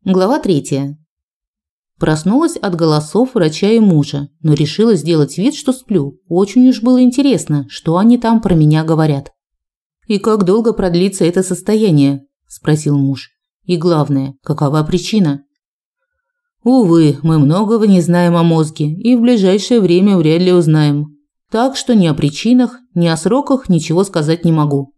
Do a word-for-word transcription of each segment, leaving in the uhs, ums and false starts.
Глава третья. Проснулась от голосов врача и мужа, но решила сделать вид, что сплю. Очень уж было интересно, что они там про меня говорят. «И как долго продлится это состояние?» – спросил муж. «И главное, какова причина?» «Увы, мы многого не знаем о мозге и в ближайшее время вряд ли узнаем. Так что ни о причинах, ни о сроках ничего сказать не могу».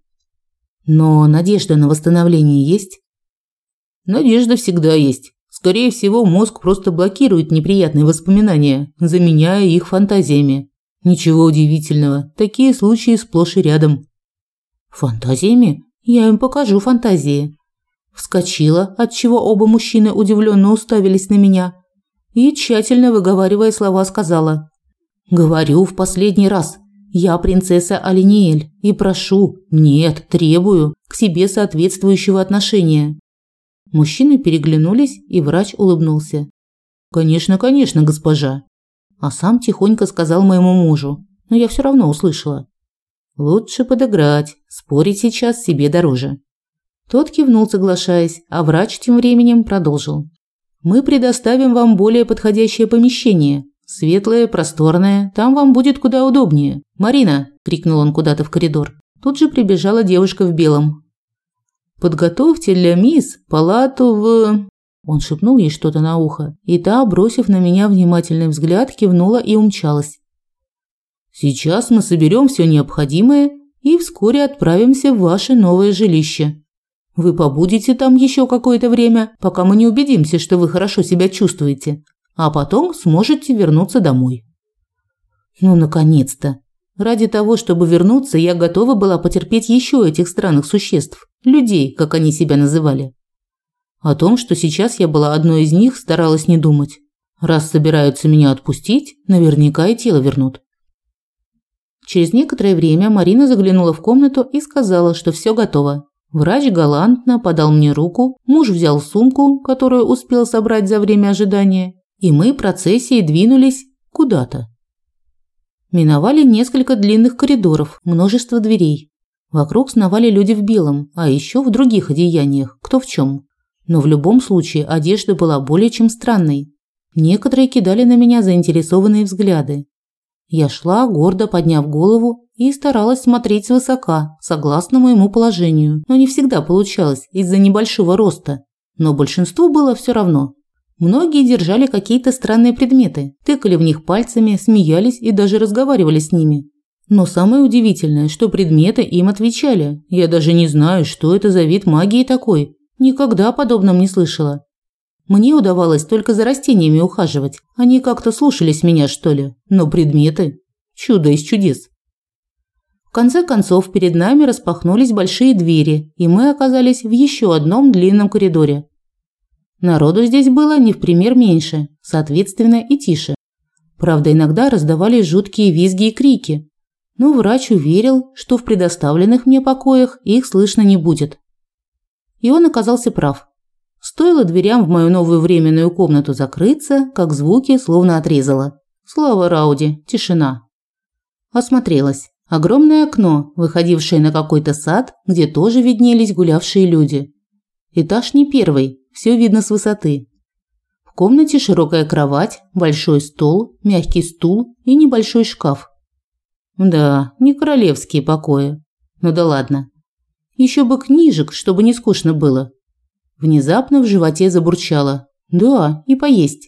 «Но надежда на восстановление есть?» «Надежда всегда есть. Скорее всего, мозг просто блокирует неприятные воспоминания, заменяя их фантазиями. Ничего удивительного, такие случаи сплошь и рядом». «Фантазиями? Я им покажу фантазии». Вскочила, отчего оба мужчины удивленно уставились на меня, и, тщательно выговаривая слова, сказала: «Говорю в последний раз, я принцесса Алиниэль и прошу, нет, требую к себе соответствующего отношения». Мужчины переглянулись, и врач улыбнулся. «Конечно, конечно, госпожа». А сам тихонько сказал моему мужу, но я все равно услышала: «Лучше подыграть, спорить сейчас себе дороже». Тот кивнул, соглашаясь, а врач тем временем продолжил: «Мы предоставим вам более подходящее помещение. Светлое, просторное, там вам будет куда удобнее. Марина!» – крикнул он куда-то в коридор. Тут же прибежала девушка в белом. «Подготовьте для мисс палату в…» Он шепнул ей что-то на ухо, и та, бросив на меня внимательный взгляд, кивнула и умчалась. «Сейчас мы соберем все необходимое и вскоре отправимся в ваше новое жилище. Вы побудете там еще какое-то время, пока мы не убедимся, что вы хорошо себя чувствуете, а потом сможете вернуться домой». Ну, наконец-то! Ради того, чтобы вернуться, я готова была потерпеть еще этих странных существ, людей, как они себя называли. О том, что сейчас я была одной из них, старалась не думать. Раз собираются меня отпустить, наверняка и тело вернут. Через некоторое время Марина заглянула в комнату и сказала, что все готово. Врач галантно подал мне руку, муж взял сумку, которую успел собрать за время ожидания, и мы процессией двинулись куда-то. Миновали несколько длинных коридоров, множество дверей. Вокруг сновали люди в белом, а еще в других одеяниях, кто в чем. Но в любом случае одежда была более чем странной. Некоторые кидали на меня заинтересованные взгляды. Я шла, гордо подняв голову, и старалась смотреть свысока, согласно моему положению, но не всегда получалось из-за небольшого роста. Но большинству было все равно. Многие держали какие-то странные предметы, тыкали в них пальцами, смеялись и даже разговаривали с ними. Но самое удивительное, что предметы им отвечали. Я даже не знаю, что это за вид магии такой. Никогда о подобном не слышала. Мне удавалось только за растениями ухаживать. Они как-то слушались меня, что ли. Но предметы – чудо из чудес. В конце концов, перед нами распахнулись большие двери, и мы оказались в еще одном длинном коридоре. Народу здесь было не в пример меньше, соответственно, и тише. Правда, иногда раздавались жуткие визги и крики. Но врач уверил, что в предоставленных мне покоях их слышно не будет. И он оказался прав. Стоило дверям в мою новую временную комнату закрыться, как звуки словно отрезало. Слава Рауди, тишина. Осмотрелась. Огромное окно, выходившее на какой-то сад, где тоже виднелись гулявшие люди. Этаж не первый. Все видно с высоты. В комнате широкая кровать, большой стол, мягкий стул и небольшой шкаф. Да, не королевские покои. Ну да ладно. Еще бы книжек, чтобы не скучно было. Внезапно в животе забурчало. Да, и поесть.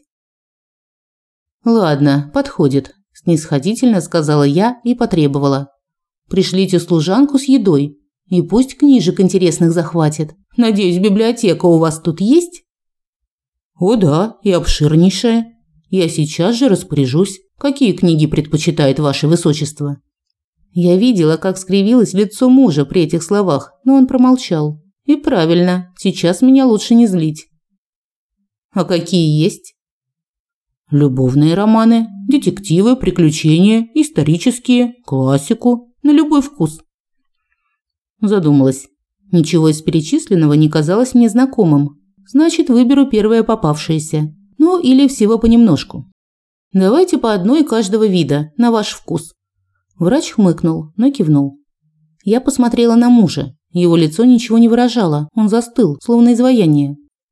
Ладно, подходит, снисходительно сказала я и потребовала: пришлите служанку с едой. И пусть книжек интересных захватит. Надеюсь, библиотека у вас тут есть? О да, и обширнейшая. Я сейчас же распоряжусь. Какие книги предпочитает ваше высочество? Я видела, как скривилось лицо мужа при этих словах, но он промолчал. И правильно, сейчас меня лучше не злить. А какие есть? Любовные романы, детективы, приключения, исторические, классику, на любой вкус. Задумалась. Ничего из перечисленного не казалось мне знакомым. Значит, выберу первое попавшееся. Ну, или всего понемножку. Давайте по одной каждого вида, на ваш вкус. Врач хмыкнул, но кивнул. Я посмотрела на мужа. Его лицо ничего не выражало, он застыл, словно изваяние.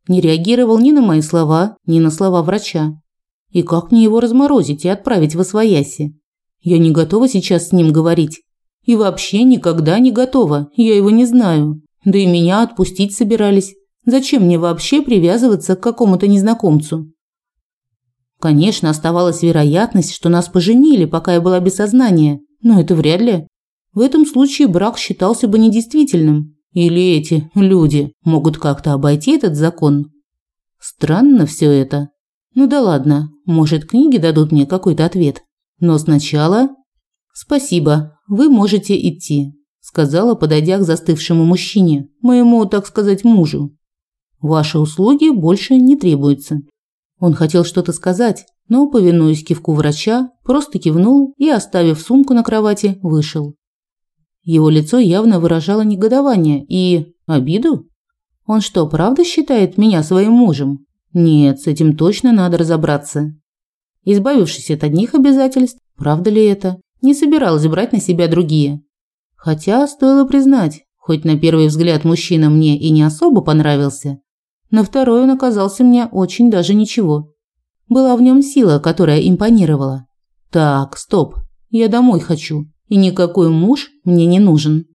Не реагировал ни на мои слова, ни на слова врача. И как мне его разморозить и отправить восвояси? Я не готова сейчас с ним говорить. И вообще никогда не готова, я его не знаю. Да и меня отпустить собирались. Зачем мне вообще привязываться к какому-то незнакомцу? Конечно, оставалась вероятность, что нас поженили, пока я была без сознания, но это вряд ли. В этом случае брак считался бы недействительным. Или эти люди могут как-то обойти этот закон? Странно все это. Ну да ладно, может, книги дадут мне какой-то ответ. Но сначала... Спасибо, вы можете идти, сказала, подойдя к застывшему мужчине, моему, так сказать, мужу. Ваши услуги больше не требуются. Он хотел что-то сказать, но, повинуясь кивку врача, просто кивнул и, оставив сумку на кровати, вышел. Его лицо явно выражало негодование и обиду. Он что, правда считает меня своим мужем? Нет, с этим точно надо разобраться. Избавившись от одних обязательств, правда ли это, не собиралась брать на себя другие. Хотя, стоило признать, хоть на первый взгляд мужчина мне и не особо понравился, на второй он оказался мне очень даже ничего. Была в нем сила, которая импонировала. Так, стоп, я домой хочу, и никакой муж мне не нужен.